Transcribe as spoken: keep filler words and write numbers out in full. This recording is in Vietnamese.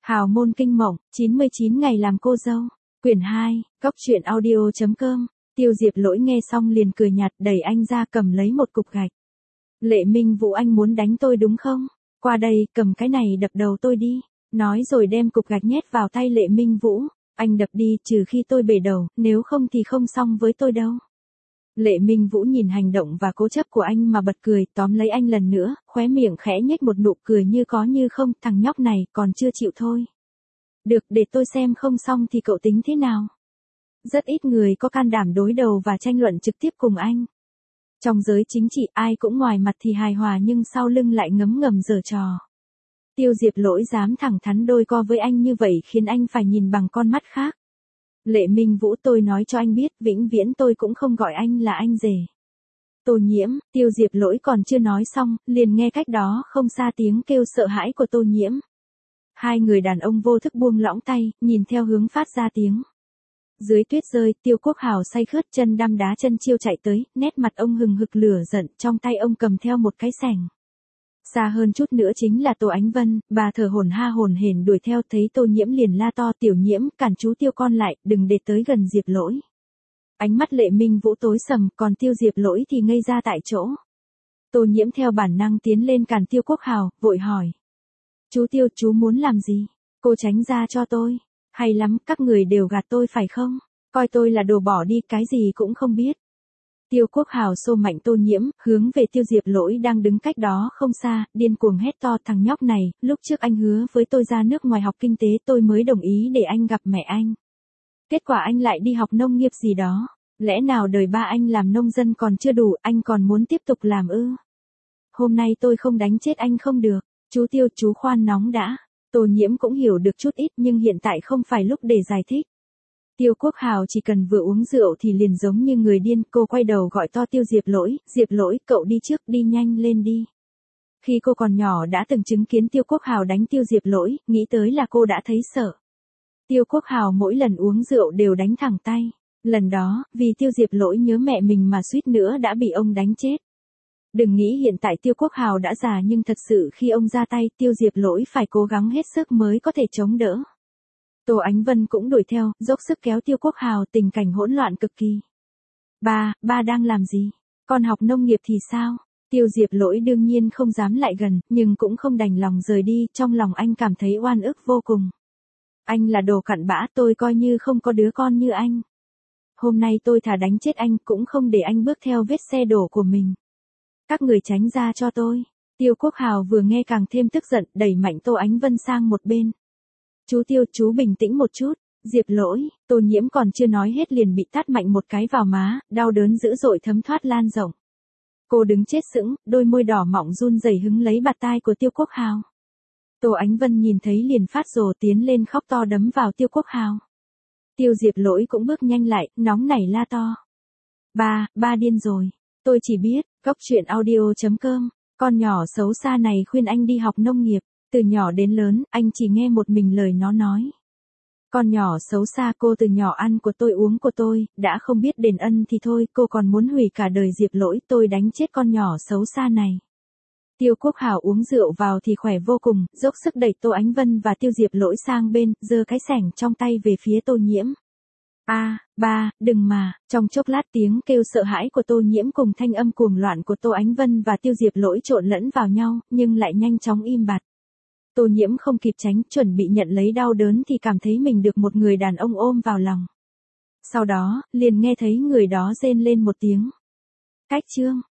Hào môn kinh mộng, chín mươi chín ngày làm cô dâu. Quyển hai, Cốc truyện audio chấm com. Tiêu Diệp Lỗi nghe xong liền cười nhạt, đẩy anh ra cầm lấy một cục gạch. Lệ Minh Vũ, anh muốn đánh tôi đúng không? Qua đây, cầm cái này đập đầu tôi đi. Nói rồi đem cục gạch nhét vào tay Lệ Minh Vũ. Anh đập đi, trừ khi tôi bể đầu, nếu không thì không xong với tôi đâu. Lệ Minh Vũ nhìn hành động và cố chấp của anh mà bật cười, tóm lấy anh lần nữa, khóe miệng khẽ nhếch một nụ cười như có như không, thằng nhóc này còn chưa chịu thôi. Được, để tôi xem không xong thì cậu tính thế nào. Rất ít người có can đảm đối đầu và tranh luận trực tiếp cùng anh. Trong giới chính trị ai cũng ngoài mặt thì hài hòa nhưng sau lưng lại ngấm ngầm giở trò. Tiêu Diệp Lỗi dám thẳng thắn đôi co với anh như vậy khiến anh phải nhìn bằng con mắt khác. Lệ Minh Vũ, tôi nói cho anh biết, vĩnh viễn tôi cũng không gọi anh là anh rể. Tô Nhiễm. Tiêu Diệp Lỗi còn chưa nói xong, liền nghe cách đó không xa tiếng kêu sợ hãi của Tô Nhiễm. Hai người đàn ông vô thức buông lỏng tay, nhìn theo hướng phát ra tiếng. Dưới tuyết rơi, Tiêu Quốc Hào say khướt chân đăm đá chân chiêu chạy tới, nét mặt ông hừng hực lửa giận, trong tay ông cầm theo một cái xẻng. Xa hơn chút nữa chính là Tô Ánh Vân, bà thở hổn ha hổn hển đuổi theo, thấy Tô Nhiễm liền la to, Tiểu Nhiễm, cản chú Tiêu con lại, đừng để tới gần Diệp Lỗi. Ánh mắt Lệ Minh Vũ tối sầm, còn Tiêu Diệp Lỗi thì ngây ra tại chỗ. Tô Nhiễm theo bản năng tiến lên cản Tiêu Quốc Hào, vội hỏi. Chú Tiêu, chú muốn làm gì? Cô tránh ra cho tôi. Hay lắm, các người đều gạt tôi phải không? Coi tôi là đồ bỏ đi, cái gì cũng không biết. Tiêu Quốc Hào xô mạnh Tô Nhiễm, hướng về Tiêu Diệp Lỗi đang đứng cách đó không xa, điên cuồng hét to, thằng nhóc này, lúc trước anh hứa với tôi ra nước ngoài học kinh tế tôi mới đồng ý để anh gặp mẹ anh. Kết quả anh lại đi học nông nghiệp gì đó, lẽ nào đời ba anh làm nông dân còn chưa đủ, anh còn muốn tiếp tục làm ư? Hôm nay tôi không đánh chết anh không được, chú Tiêu, chú khoan nóng đã. Tô Nhiễm cũng hiểu được chút ít nhưng hiện tại không phải lúc để giải thích. Tiêu Quốc Hào chỉ cần vừa uống rượu thì liền giống như người điên, cô quay đầu gọi to Tiêu Diệp Lỗi, Diệp Lỗi, cậu đi trước, đi nhanh lên đi. Khi cô còn nhỏ đã từng chứng kiến Tiêu Quốc Hào đánh Tiêu Diệp Lỗi, nghĩ tới là cô đã thấy sợ. Tiêu Quốc Hào mỗi lần uống rượu đều đánh thẳng tay. Lần đó, vì Tiêu Diệp Lỗi nhớ mẹ mình mà suýt nữa đã bị ông đánh chết. Đừng nghĩ hiện tại Tiêu Quốc Hào đã già nhưng thật sự khi ông ra tay, Tiêu Diệp Lỗi phải cố gắng hết sức mới có thể chống đỡ. Tô Ánh Vân cũng đuổi theo, dốc sức kéo Tiêu Quốc Hào, tình cảnh hỗn loạn cực kỳ. Ba, ba đang làm gì? Con học nông nghiệp thì sao? Tiêu Diệp Lỗi đương nhiên không dám lại gần, nhưng cũng không đành lòng rời đi, trong lòng anh cảm thấy oan ức vô cùng. Anh là đồ cặn bã, tôi coi như không có đứa con như anh. Hôm nay tôi thà đánh chết anh cũng không để anh bước theo vết xe đổ của mình. Các người tránh ra cho tôi. Tiêu Quốc Hào vừa nghe càng thêm tức giận, đẩy mạnh Tô Ánh Vân sang một bên. Chú Tiêu, chú bình tĩnh một chút. Diệp Lỗi. Tô Nhiễm còn chưa nói hết liền bị tát mạnh một cái vào má, đau đớn dữ dội thấm thoát lan rộng. Cô đứng chết sững, đôi môi đỏ mọng run rẩy hứng lấy bạt tai của Tiêu Quốc Hào. Tô Ánh Vân nhìn thấy liền phát rồ tiến lên khóc to đấm vào Tiêu Quốc Hào. Tiêu Diệp Lỗi cũng bước nhanh lại, nóng nảy la to. Ba, ba điên rồi. Tôi chỉ biết, Cốc truyện audio chấm com, con nhỏ xấu xa này khuyên anh đi học nông nghiệp, từ nhỏ đến lớn, anh chỉ nghe một mình lời nó nói. Con nhỏ xấu xa, cô từ nhỏ ăn của tôi uống của tôi, đã không biết đền ân thì thôi, cô còn muốn hủy cả đời Diệp Lỗi, tôi đánh chết con nhỏ xấu xa này. Tiêu Quốc Hào uống rượu vào thì khỏe vô cùng, dốc sức đẩy Tô Ánh Vân và Tiêu Diệp Lỗi sang bên, giơ cái xẻng trong tay về phía Tô Nhiễm. A, à, ba, đừng mà, trong chốc lát tiếng kêu sợ hãi của Tô Nhiễm cùng thanh âm cuồng loạn của Tô Ánh Vân và Tiêu Diệp Lỗi trộn lẫn vào nhau, nhưng lại nhanh chóng im bặt. Tô Nhiễm không kịp tránh, chuẩn bị nhận lấy đau đớn thì cảm thấy mình được một người đàn ông ôm vào lòng. Sau đó, liền nghe thấy người đó rên lên một tiếng. Cách chương.